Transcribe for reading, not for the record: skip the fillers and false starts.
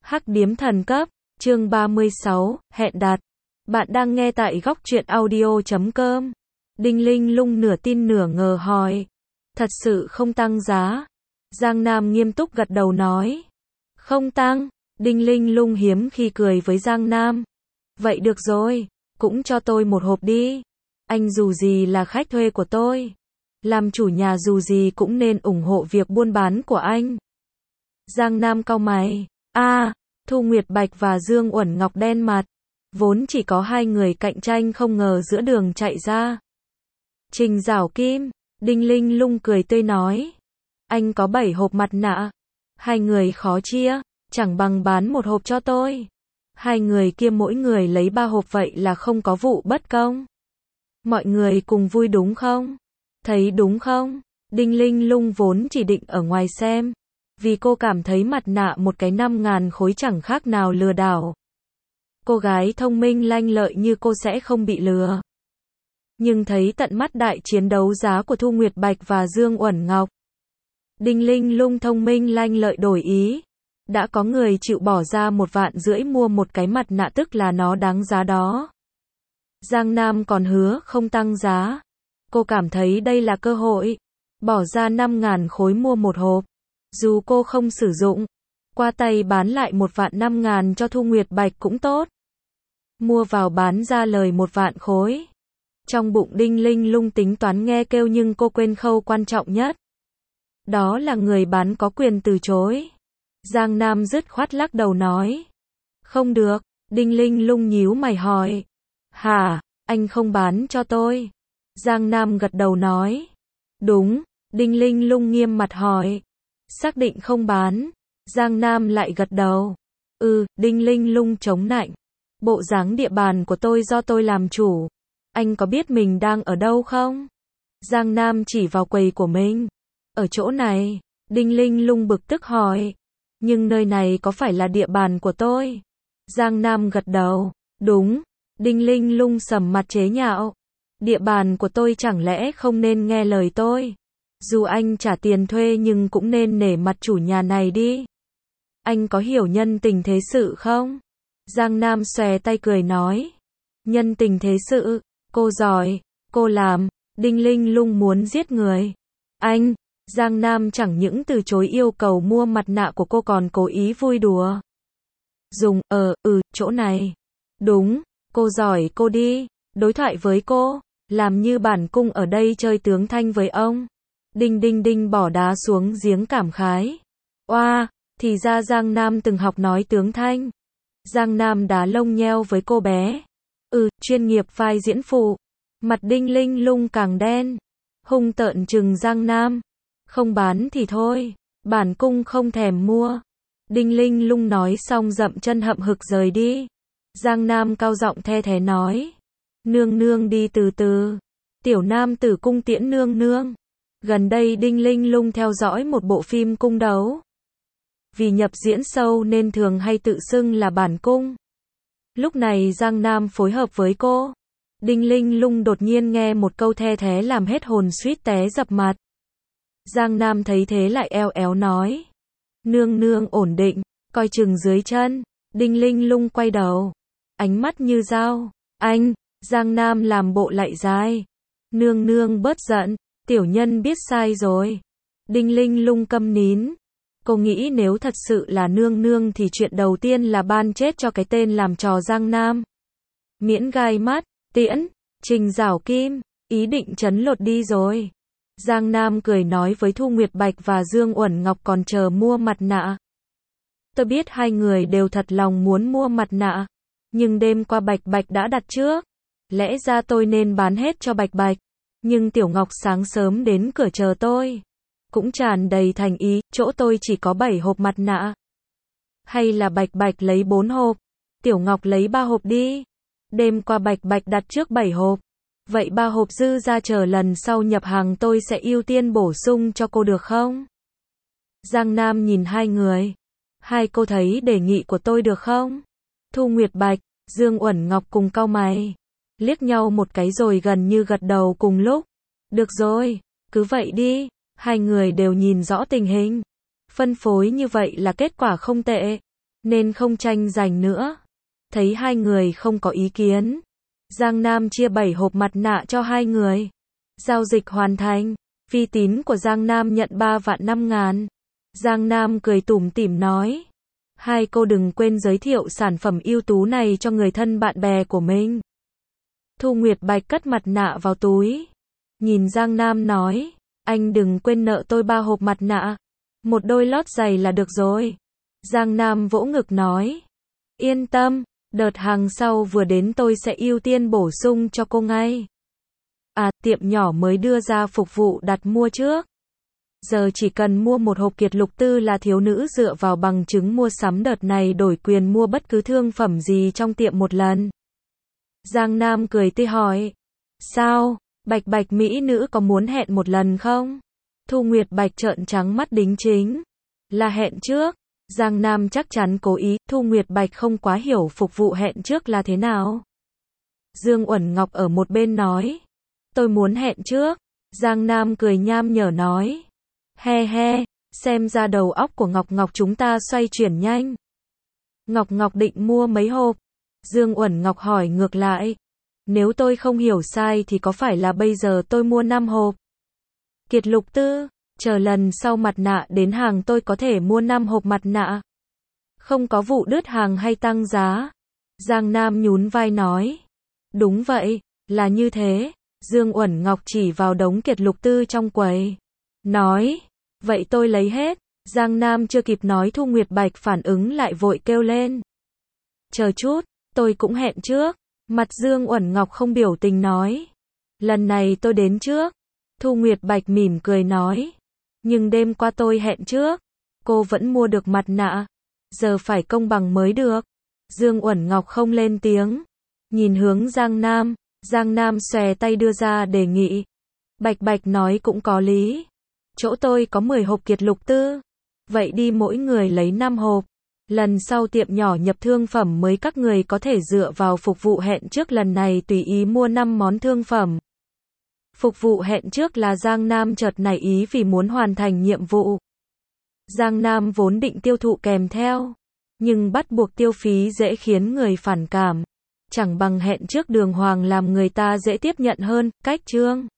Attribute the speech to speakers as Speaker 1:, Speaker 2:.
Speaker 1: Hắc điếm thần cấp, chương 36, hẹn đặt. Bạn đang nghe tại góc truyện audio.com. Đinh Linh Lung nửa tin nửa ngờ hỏi. Thật sự không tăng giá? Giang Nam nghiêm túc gật đầu nói. Không tăng. Đinh Linh Lung hiếm khi cười với Giang Nam. Vậy được rồi, cũng cho tôi một hộp đi. Anh dù gì là khách thuê của tôi. Làm chủ nhà dù gì cũng nên ủng hộ việc buôn bán của anh. Giang Nam cau mày. Thu Nguyệt Bạch và Dương Uẩn Ngọc đen mặt. Vốn chỉ có hai người cạnh tranh không ngờ giữa đường chạy ra. Trình Giảo Kim. Đinh Linh Lung cười tươi nói. Anh có 7 hộp mặt nạ. Hai người khó chia, chẳng bằng bán một hộp cho tôi. Hai người kia mỗi người lấy 3 hộp vậy là không có vụ bất công. Mọi người cùng vui đúng không? Thấy đúng không? Đinh Linh Lung vốn chỉ định ở ngoài xem. Vì cô cảm thấy mặt nạ một cái 5.000 khối chẳng khác nào lừa đảo. Cô gái thông minh lanh lợi như cô sẽ không bị lừa. Nhưng thấy tận mắt đại chiến đấu giá của Thu Nguyệt Bạch và Dương Uẩn Ngọc. Đinh Linh Lung thông minh lanh lợi đổi ý. Đã có người chịu bỏ ra 1,5 vạn mua một cái mặt nạ tức là nó đáng giá đó. Giang Nam còn hứa không tăng giá. Cô cảm thấy đây là cơ hội. Bỏ ra 5.000 khối mua một hộp. Dù cô không sử dụng, qua tay bán lại 1,5 vạn cho Thu Nguyệt Bạch cũng tốt. Mua vào bán ra lời 1 vạn khối. Trong bụng Đinh Linh Lung tính toán nghe kêu nhưng cô quên khâu quan trọng nhất. Đó là người bán có quyền từ chối. Giang Nam dứt khoát lắc đầu nói. Không được. Đinh Linh Lung nhíu mày hỏi. Hả, anh không bán cho tôi? Giang Nam gật đầu nói. Đúng. Đinh Linh Lung nghiêm mặt hỏi. Xác định không bán. Giang Nam lại gật đầu. Đinh Linh Lung chống nạnh. Bộ dáng địa bàn của tôi do tôi làm chủ. Anh có biết mình đang ở đâu không? Giang Nam chỉ vào quầy của mình. Ở chỗ này. Đinh Linh Lung bực tức hỏi. Nhưng nơi này có phải là địa bàn của tôi? Giang Nam gật đầu. Đúng. Đinh Linh Lung sầm mặt chế nhạo. Địa bàn của tôi chẳng lẽ không nên nghe lời tôi? Dù anh trả tiền thuê nhưng cũng nên nể mặt chủ nhà này đi. Anh có hiểu nhân tình thế sự không? Giang Nam xòe tay cười nói. Nhân tình thế sự, cô giỏi, cô làm. Đinh Linh Lung muốn giết người. Anh, Giang Nam chẳng những từ chối yêu cầu mua mặt nạ của cô còn cố ý vui đùa. Dùng, chỗ này. Đúng, cô giỏi cô đi, đối thoại với cô, làm như bản cung ở đây chơi tướng thanh với ông. Đinh Đinh Đinh bỏ đá xuống giếng cảm khái. Oa, thì ra Giang Nam từng học nói tướng thanh. Giang Nam đá lông nheo với cô bé. Chuyên nghiệp vai diễn phụ. Mặt Đinh Linh Lung càng đen. Hung tợn trừng Giang Nam. Không bán thì thôi, bản cung không thèm mua. Đinh Linh Lung nói xong dậm chân hậm hực rời đi. Giang Nam cao giọng the thé nói. Nương nương đi từ từ. Tiểu nam tử cung tiễn nương nương. Gần đây Đinh Linh Lung theo dõi một bộ phim cung đấu. Vì nhập diễn sâu nên thường hay tự xưng là bản cung. Lúc này Giang Nam phối hợp với cô. Đinh Linh Lung đột nhiên nghe một câu the thé làm hết hồn suýt té dập mặt. Giang Nam thấy thế lại eo éo nói. Nương nương ổn định, coi chừng dưới chân. Đinh Linh Lung quay đầu. Ánh mắt như dao. Anh, Giang Nam làm bộ lạy dài. Nương nương bớt giận, tiểu nhân biết sai rồi. Đinh Linh Lung câm nín. Cô nghĩ nếu thật sự là nương nương thì chuyện đầu tiên là ban chết cho cái tên làm trò Giang Nam. Miễn gai mắt, tiễn, Trình Giảo Kim, ý định trấn lột đi rồi. Giang Nam cười nói với Thu Nguyệt Bạch và Dương Uẩn Ngọc còn chờ mua mặt nạ. Tôi biết hai người đều thật lòng muốn mua mặt nạ. Nhưng đêm qua Bạch Bạch đã đặt trước. Lẽ ra tôi nên bán hết cho Bạch Bạch. Nhưng Tiểu Ngọc sáng sớm đến cửa chờ tôi. Cũng tràn đầy thành ý, chỗ tôi chỉ có 7 hộp mặt nạ. Hay là Bạch Bạch lấy 4 hộp. Tiểu Ngọc lấy 3 hộp đi. Đêm qua Bạch Bạch đặt trước 7 hộp. Vậy 3 hộp dư ra chờ lần sau nhập hàng tôi sẽ ưu tiên bổ sung cho cô được không? Giang Nam nhìn hai người. Hai cô thấy đề nghị của tôi được không? Thu Nguyệt Bạch, Dương Uẩn Ngọc cùng cau mày. Liếc nhau một cái rồi gần như gật đầu cùng lúc. Được rồi, cứ vậy đi. Hai người đều nhìn rõ tình hình. Phân phối như vậy là kết quả không tệ. nên không tranh giành nữa. Thấy hai người không có ý kiến, Giang Nam chia 7 hộp mặt nạ cho hai người. Giao dịch hoàn thành, phi tín của Giang Nam nhận 3 vạn 5 ngàn. Giang Nam cười tủm tỉm nói, hai cô đừng quên giới thiệu sản phẩm ưu tú này cho người thân bạn bè của mình. Thu Nguyệt Bạch cất mặt nạ vào túi, nhìn Giang Nam nói, anh đừng quên nợ tôi 3 hộp mặt nạ, một đôi lót giày là được rồi. Giang Nam vỗ ngực nói, yên tâm, đợt hàng sau vừa đến tôi sẽ ưu tiên bổ sung cho cô ngay. À, tiệm nhỏ mới đưa ra phục vụ đặt mua trước. Giờ chỉ cần mua một hộp Kiệt Lục Tư là thiếu nữ dựa vào bằng chứng mua sắm đợt này đổi quyền mua bất cứ thương phẩm gì trong tiệm một lần. Giang Nam cười tươi hỏi, sao, Bạch Bạch mỹ nữ có muốn hẹn một lần không? Thu Nguyệt Bạch trợn trắng mắt đính chính, là hẹn trước. Giang Nam chắc chắn cố ý, Thu Nguyệt Bạch không quá hiểu phục vụ hẹn trước là thế nào. Dương Uẩn Ngọc ở một bên nói, tôi muốn hẹn trước. Giang Nam cười nham nhở nói, he he, xem ra đầu óc của Ngọc Ngọc chúng ta xoay chuyển nhanh. Ngọc Ngọc định mua mấy hộp? Dương Uẩn Ngọc hỏi ngược lại, nếu tôi không hiểu sai thì có phải là bây giờ tôi mua 5 hộp Kiệt Lục Tư, chờ lần sau mặt nạ đến hàng tôi có thể mua 5 hộp mặt nạ. Không có vụ đứt hàng hay tăng giá. Giang Nam nhún vai nói, đúng vậy, là như thế. Dương Uẩn Ngọc chỉ vào đống Kiệt Lục Tư trong quầy, nói, vậy tôi lấy hết. Giang Nam chưa kịp nói Thu Nguyệt Bạch phản ứng lại vội kêu lên, chờ chút, tôi cũng hẹn trước. Mặt Dương Uẩn Ngọc không biểu tình nói, lần này tôi đến trước. Thu Nguyệt Bạch mỉm cười nói, nhưng đêm qua tôi hẹn trước, cô vẫn mua được mặt nạ, giờ phải công bằng mới được. Dương Uẩn Ngọc không lên tiếng, nhìn hướng Giang Nam. Giang Nam xòe tay đưa ra đề nghị, Bạch Bạch nói cũng có lý, chỗ tôi có 10 hộp Kiệt Lục Tư, vậy đi mỗi người lấy 5 hộp. Lần sau tiệm nhỏ nhập thương phẩm mới các người có thể dựa vào phục vụ hẹn trước lần này tùy ý mua 5 món thương phẩm. Phục vụ hẹn trước là Giang Nam chợt nảy ý vì muốn hoàn thành nhiệm vụ. Giang Nam vốn định tiêu thụ kèm theo, nhưng bắt buộc tiêu phí dễ khiến người phản cảm. Chẳng bằng hẹn trước đường hoàng làm người ta dễ tiếp nhận hơn. Cách chương